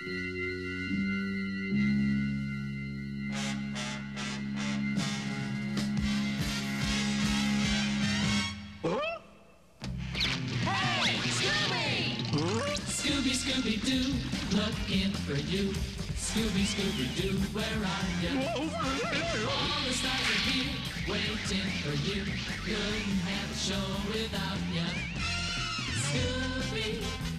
Hey, Scooby! Scooby, Scooby-Doo, looking for you. Scooby, Scooby-Doo, where are you? All the stars are here, waiting for you. Couldn't have a show without you. Scooby,